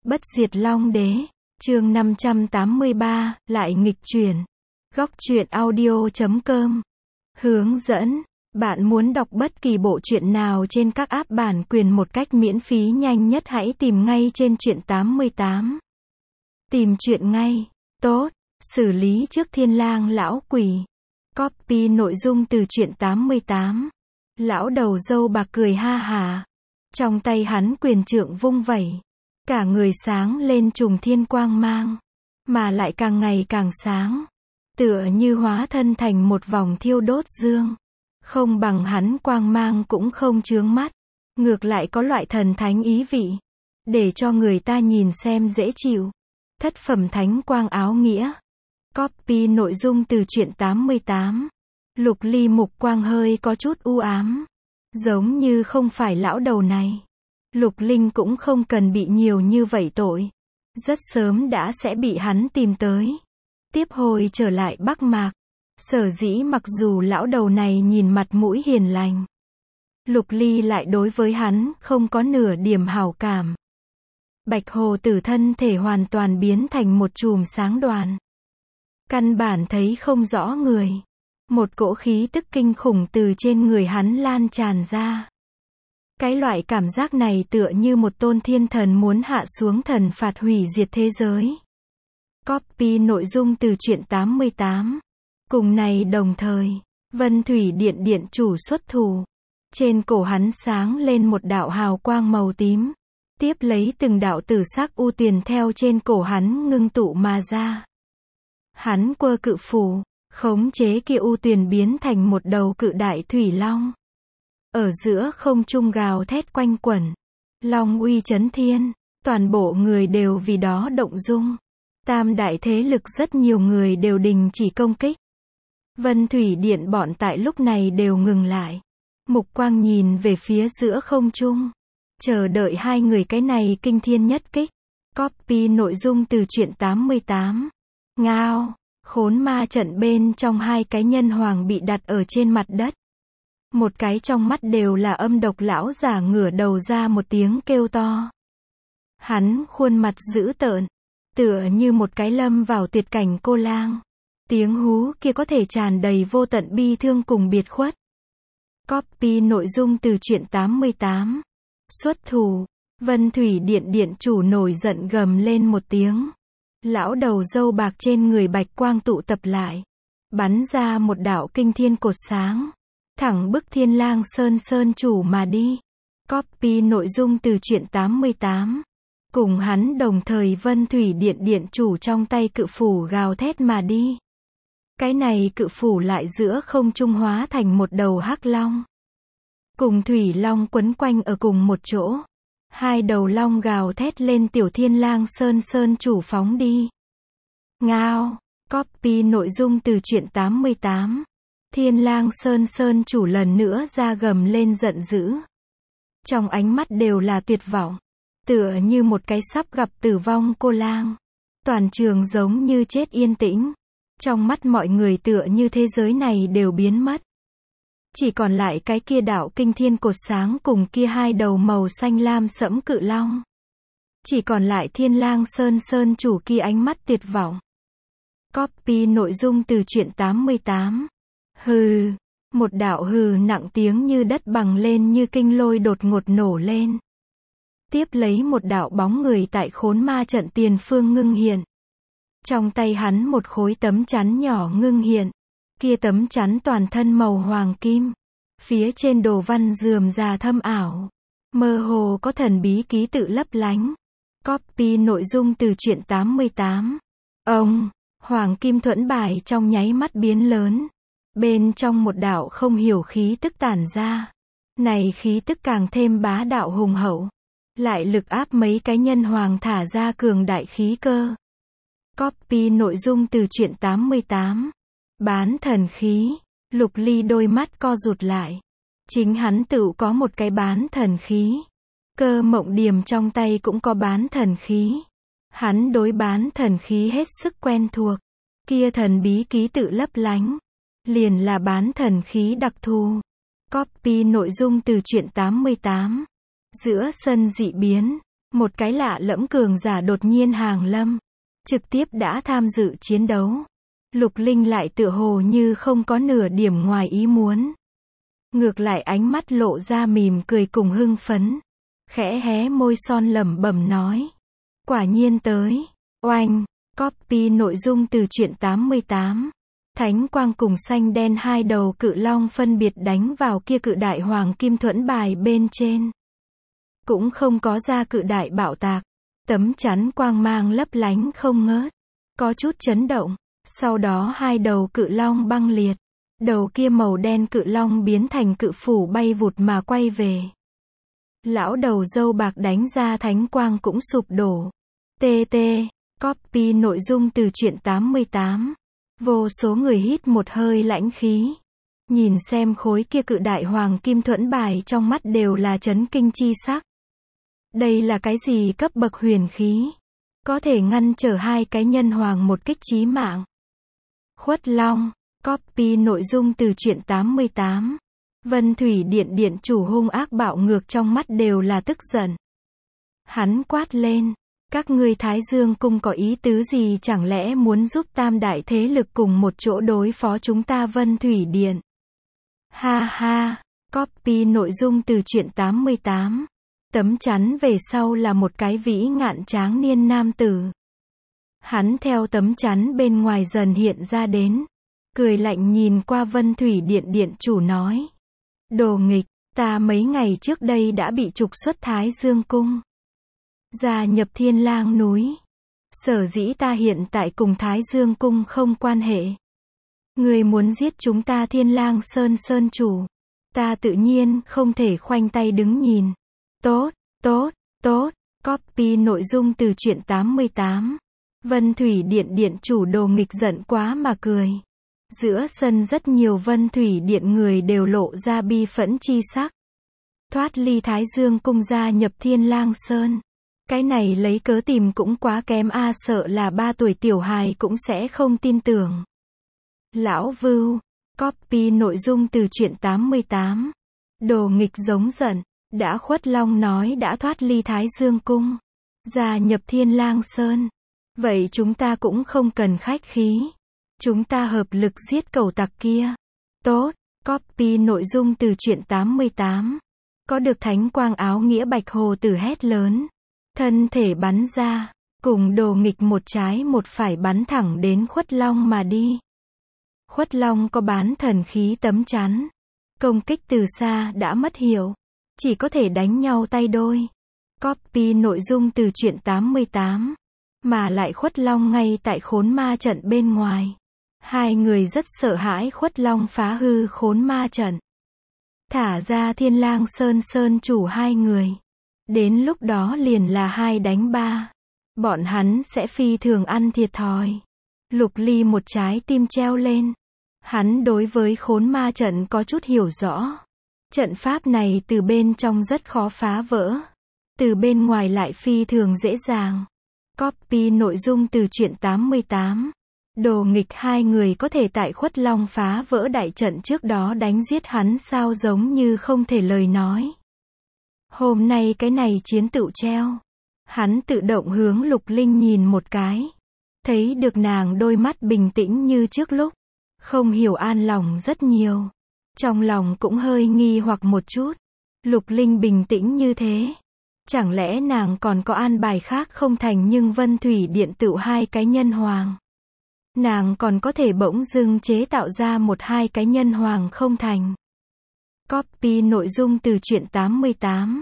Bất diệt Long Đế, chương 583, lại nghịch chuyển. Góc truyện audio.com. Hướng dẫn, bạn muốn đọc bất kỳ bộ truyện nào trên các app bản quyền một cách miễn phí nhanh nhất hãy tìm ngay trên truyện 88. Tìm truyện ngay. Tốt, xử lý trước Thiên Lang lão quỷ. Copy nội dung từ truyện 88. Lão đầu râu bạc cười ha hả. Trong tay hắn quyền trượng vung vẩy. Cả người sáng lên trùng thiên quang mang. Mà lại càng ngày càng sáng. Tựa như hóa thân thành một vòng thiêu đốt dương. Không bằng hắn quang mang cũng không chướng mắt. Ngược lại có loại thần thánh ý vị. Để cho người ta nhìn xem dễ chịu. Thất phẩm thánh quang áo nghĩa. Copy nội dung từ truyện 88. Lục ly mục quang hơi có chút u ám. Giống như không phải lão đầu này. Lục Linh cũng không cần bị nhiều như vậy tội. Rất sớm đã sẽ bị hắn tìm tới. Tiếp hồi trở lại Bắc Mạc. Sở dĩ mặc dù lão đầu này nhìn mặt mũi hiền lành. Lục Ly lại đối với hắn không có nửa điểm hảo cảm. Bạch hồ tử thân thể hoàn toàn biến thành một chùm sáng đoàn. Căn bản thấy không rõ người. Một cỗ khí tức kinh khủng từ trên người hắn lan tràn ra. Cái loại cảm giác này tựa như một tôn thiên thần muốn hạ xuống thần phạt hủy diệt thế giới. Copy nội dung từ truyện 88. Cùng này đồng thời, Vân Thủy Điện điện chủ xuất thủ. Trên cổ hắn sáng lên một đạo hào quang màu tím. Tiếp lấy từng đạo tử sắc u tuyền theo trên cổ hắn ngưng tụ mà ra. Hắn quơ cự phủ, khống chế kia u tuyền biến thành một đầu cự đại thủy long. Ở giữa không trung gào thét quanh quẩn. Long uy chấn thiên. Toàn bộ người đều vì đó động dung. Tam đại thế lực rất nhiều người đều đình chỉ công kích. Vân Thủy Điện bọn tại lúc này đều ngừng lại. Mục quang nhìn về phía giữa không trung. Chờ đợi hai người cái này kinh thiên nhất kích. Copy nội dung từ truyện 88. Ngao. Khốn ma trận bên trong hai cái nhân hoàng bị đặt ở trên mặt đất. Một cái trong mắt đều là âm độc lão giả ngửa đầu ra một tiếng kêu to. Hắn khuôn mặt dữ tợn. Tựa như một cái lâm vào tuyệt cảnh cô lang. Tiếng hú kia có thể tràn đầy vô tận bi thương cùng biệt khuất. Copy nội dung từ truyện 88. Xuất thủ. Vân Thủy Điện điện chủ nổi giận gầm lên một tiếng. Lão đầu râu bạc trên người bạch quang tụ tập lại. Bắn ra một đạo kinh thiên cột sáng. Thẳng bức Thiên Lang Sơn chủ mà đi. Copy nội dung từ truyện 88. Cùng hắn đồng thời Vân Thủy Điện điện chủ trong tay cự phủ gào thét mà đi. Cái này cự phủ lại giữa không trung hóa thành một đầu hắc long. Cùng thủy long quấn quanh ở cùng một chỗ. Hai đầu long gào thét lên tiểu Thiên Lang Sơn chủ phóng đi. Ngao. Copy nội dung từ truyện 88. Thiên Lang Sơn chủ lần nữa ra gầm lên giận dữ. Trong ánh mắt đều là tuyệt vọng. Tựa như một cái sắp gặp tử vong cô lang. Toàn trường giống như chết yên tĩnh. Trong mắt mọi người tựa như thế giới này đều biến mất. Chỉ còn lại cái kia đạo kinh thiên cột sáng cùng kia hai đầu màu xanh lam sẫm cự long. Chỉ còn lại Thiên Lang Sơn chủ kia ánh mắt tuyệt vọng. Copy nội dung từ truyện 88. Hừ. Một đạo hừ nặng tiếng như đất bằng lên như kinh lôi đột ngột nổ lên. Tiếp lấy một đạo bóng người tại khốn ma trận tiền phương ngưng hiện. Trong tay hắn một khối tấm chắn nhỏ ngưng hiện. Kia tấm chắn toàn thân màu hoàng kim. Phía trên đồ văn rườm rà thâm ảo. Mơ hồ có thần bí ký tự lấp lánh. Copy nội dung từ truyện 88. Ông. Hoàng kim thuẫn bài trong nháy mắt biến lớn. Bên trong một đạo không hiểu khí tức tản ra. Này khí tức càng thêm bá đạo hùng hậu. Lại lực áp mấy cái nhân hoàng thả ra cường đại khí cơ. Copy nội dung từ truyện 88. Bán thần khí. Lục Ly đôi mắt co rụt lại. Chính hắn tự có một cái bán thần khí. Cơ Mộng Điềm trong tay cũng có bán thần khí. Hắn đối bán thần khí hết sức quen thuộc. Kia thần bí ký tự lấp lánh. Liền là bán thần khí đặc thù. Copy nội dung từ truyện 88. Giữa sân dị biến, Một cái lạ lẫm cường giả đột nhiên hàng lâm, trực tiếp đã tham dự chiến đấu. Lục Linh lại tựa hồ như không có nửa điểm ngoài ý muốn. Ngược lại ánh mắt lộ ra mỉm cười cùng hưng phấn. Khẽ hé môi son lẩm bẩm nói. Quả nhiên tới. Oanh, copy nội dung từ truyện 88. Thánh quang cùng xanh đen hai đầu cự long phân biệt đánh vào kia cự đại hoàng kim thuẫn bài bên trên. Cũng không có ra cự đại bạo tạc. Tấm chắn quang mang lấp lánh không ngớt. Có chút chấn động. Sau đó hai đầu cự long băng liệt. Đầu kia màu đen cự long biến thành cự phủ bay vụt mà quay về. Lão đầu râu bạc đánh ra thánh quang cũng sụp đổ. TT, copy nội dung từ truyện 88. Vô số người hít một hơi lãnh khí. Nhìn xem khối kia cự đại hoàng kim thuẫn bài trong mắt đều là chấn kinh chi sắc. Đây là cái gì cấp bậc huyền khí? Có thể ngăn trở hai cái nhân hoàng một kích chí mạng. Khuất Long, copy nội dung từ truyện 88. Vân Thủy Điện điện chủ hung ác bạo ngược trong mắt đều là tức giận. Hắn quát lên, các ngươi Thái Dương cung có ý tứ gì, chẳng lẽ muốn giúp tam đại thế lực cùng một chỗ đối phó chúng ta Vân Thủy Điện? Ha ha, copy nội dung từ truyện 88. Tấm chắn về sau là một cái vĩ ngạn tráng niên nam tử. Hắn theo tấm chắn bên ngoài dần hiện ra đến. Cười lạnh nhìn qua Vân Thủy Điện điện chủ nói. Đồ nghịch, ta mấy ngày trước đây đã bị trục xuất Thái Dương cung. Gia nhập Thiên Lang núi. Sở dĩ ta hiện tại cùng Thái Dương cung không quan hệ. Người muốn giết chúng ta Thiên Lang Sơn Sơn chủ. Ta tự nhiên không thể khoanh tay đứng nhìn. Tốt, tốt, tốt, copy nội dung từ truyện 88. Vân Thủy Điện điện chủ đồ nghịch giận quá mà cười. Giữa sân rất nhiều Vân Thủy Điện người đều lộ ra bi phẫn chi sắc. Thoát ly Thái Dương cung gia nhập Thiên Lang Sơn. Cái này lấy cớ tìm cũng quá kém a, sợ là 3 tuổi tiểu hài cũng sẽ không tin tưởng. Lão Vưu, copy nội dung từ truyện 88. Đồ nghịch giống giận. Đã Khuất Long nói đã thoát ly Thái Dương cung, gia nhập Thiên Lang Sơn. Vậy chúng ta cũng không cần khách khí. Chúng ta hợp lực giết cẩu tặc kia. Tốt, copy nội dung từ truyện 88. Có được thánh quang áo nghĩa bạch hồ tử hét lớn. Thân thể bắn ra, cùng đồ nghịch một trái một phải bắn thẳng đến Khuất Long mà đi. Khuất Long có bán thần khí tấm chắn. Công kích từ xa đã mất hiệu. Chỉ có thể đánh nhau tay đôi. Copy nội dung từ truyện 88. Mà lại Khuất Long ngay tại khốn ma trận bên ngoài. Hai người rất sợ hãi Khuất Long phá hư khốn ma trận. Thả ra Thiên Lang Sơn Sơn chủ hai người. Đến lúc đó liền là 2 đánh 3. Bọn hắn sẽ phi thường ăn thiệt thòi. Lục Ly một trái tim treo lên. Hắn đối với khốn ma trận có chút hiểu rõ. Trận pháp này từ bên trong rất khó phá vỡ. Từ bên ngoài lại phi thường dễ dàng. Copy nội dung từ truyện 88. Đồ nghịch hai người có thể tại Khuất Long phá vỡ đại trận trước đó đánh giết hắn sao giống như không thể lời nói. Hôm nay cái này chiến tựu treo. Hắn tự động hướng Lục Linh nhìn một cái. Thấy được nàng đôi mắt bình tĩnh như trước lúc. Không hiểu an lòng rất nhiều. Trong lòng cũng hơi nghi hoặc một chút. Lục Linh bình tĩnh như thế. Chẳng lẽ nàng còn có an bài khác không thành, nhưng Vân Thủy Điện tựu 2 cái nhân hoàng. Nàng còn có thể bỗng dưng chế tạo ra 1-2 cái nhân hoàng không thành. Copy nội dung từ truyện 88.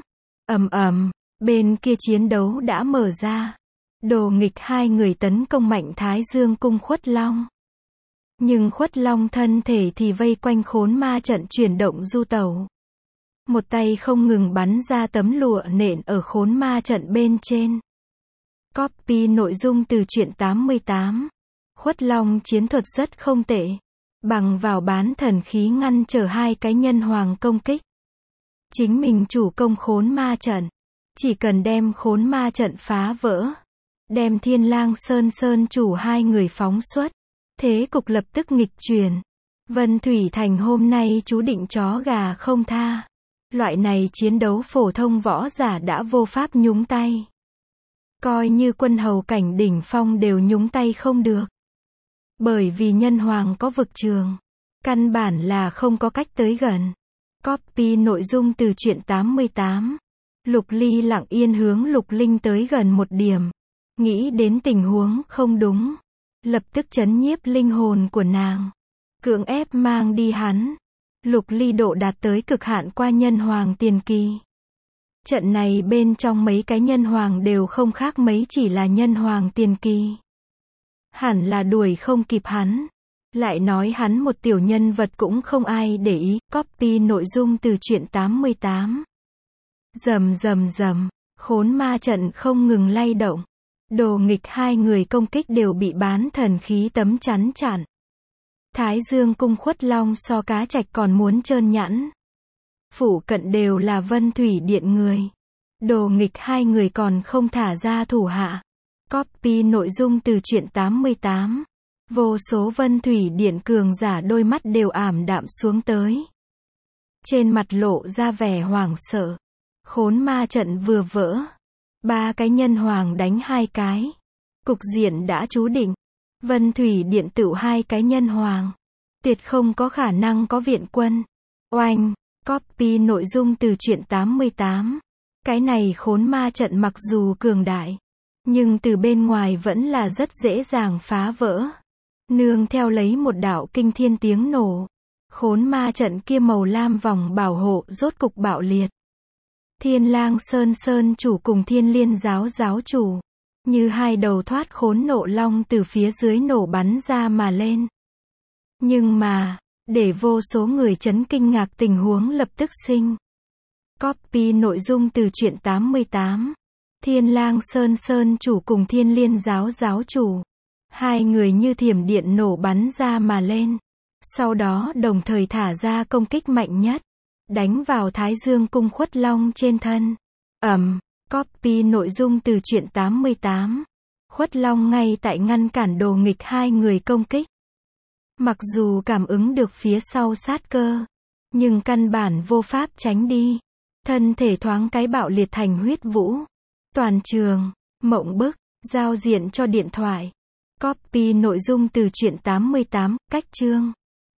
Bên kia chiến đấu đã mở ra. Đồ nghịch hai người tấn công mạnh Thái Dương cung Khuất Long. Nhưng Khuất Long thân thể thì vây quanh khốn ma trận chuyển động du tẩu. Một tay không ngừng bắn ra tấm lụa nện ở khốn ma trận bên trên. Copy nội dung từ truyện 88. Khuất Long chiến thuật rất không tệ. Bằng vào bán thần khí ngăn trở 2 cái nhân hoàng công kích. Chính mình chủ công khốn ma trận. Chỉ cần đem khốn ma trận phá vỡ. Đem Thiên Lang Sơn Sơn chủ 2 người phóng xuất. Thế cục lập tức nghịch chuyển. Vân Thủy Thành hôm nay chú định chó gà không tha. Loại này chiến đấu phổ thông võ giả đã vô pháp nhúng tay. Coi như quân hầu cảnh đỉnh phong đều nhúng tay không được. Bởi vì nhân hoàng có vực trường. Căn bản là không có cách tới gần. Copy nội dung từ truyện 88. Lục Ly lặng yên hướng Lục Linh tới gần một điểm. Nghĩ đến tình huống không đúng. Lập tức trấn nhiếp linh hồn của nàng. Cưỡng ép mang đi hắn. Lục Ly độ đạt tới cực hạn qua nhân hoàng tiền kỳ. Trận này bên trong mấy cái nhân hoàng đều không khác mấy, chỉ là nhân hoàng tiền kỳ. Hẳn là đuổi không kịp hắn. Lại nói hắn một tiểu nhân vật cũng không ai để ý. Copy nội dung từ truyện 88. Rầm rầm rầm, khốn ma trận không ngừng lay động. Đồ nghịch hai người công kích đều bị bán thần khí tấm chắn chặn. Thái Dương cung Khuất Long so cá trạch còn muốn trơn nhẵn. Phủ cận đều là Vân Thủy Điện người. Đồ nghịch hai người còn không thả ra thủ hạ. Copy nội dung từ truyện 88. Vô số Vân Thủy Điện cường giả đôi mắt đều ảm đạm xuống tới. Trên mặt lộ ra vẻ hoảng sợ. Khốn ma trận vừa vỡ. 3 cái nhân hoàng đánh 2 cái. Cục diện đã chú định. Vân Thủy Điện tựu 2 cái nhân hoàng. Tuyệt không có khả năng có viện quân. Oanh. Copy nội dung từ truyện 88. Cái này khốn ma trận mặc dù cường đại. Nhưng từ bên ngoài vẫn là rất dễ dàng phá vỡ. Nương theo lấy một đạo kinh thiên tiếng nổ. Khốn ma trận kia màu lam vòng bảo hộ rốt cục bạo liệt. Thiên Lang Sơn chủ cùng Thiên Liên giáo chủ. Như hai đầu thoát khốn nộ long từ phía dưới nổ bắn ra mà lên. Nhưng mà, để vô số người chấn kinh ngạc tình huống lập tức sinh. Copy nội dung từ truyện 88. Thiên Lang Sơn chủ cùng Thiên Liên giáo chủ. Hai người như thiểm điện nổ bắn ra mà lên. Sau đó đồng thời thả ra công kích mạnh nhất. Đánh vào Thái Dương cung Khuất Long trên thân. Copy nội dung từ truyện 88. Khuất Long ngay tại ngăn cản đồ nghịch hai người công kích. Mặc dù cảm ứng được phía sau sát cơ. Nhưng căn bản vô pháp tránh đi. Thân thể thoáng cái bạo liệt thành huyết vũ. Toàn trường, mộng bức, giao diện cho điện thoại. Copy nội dung từ truyện 88, cách chương.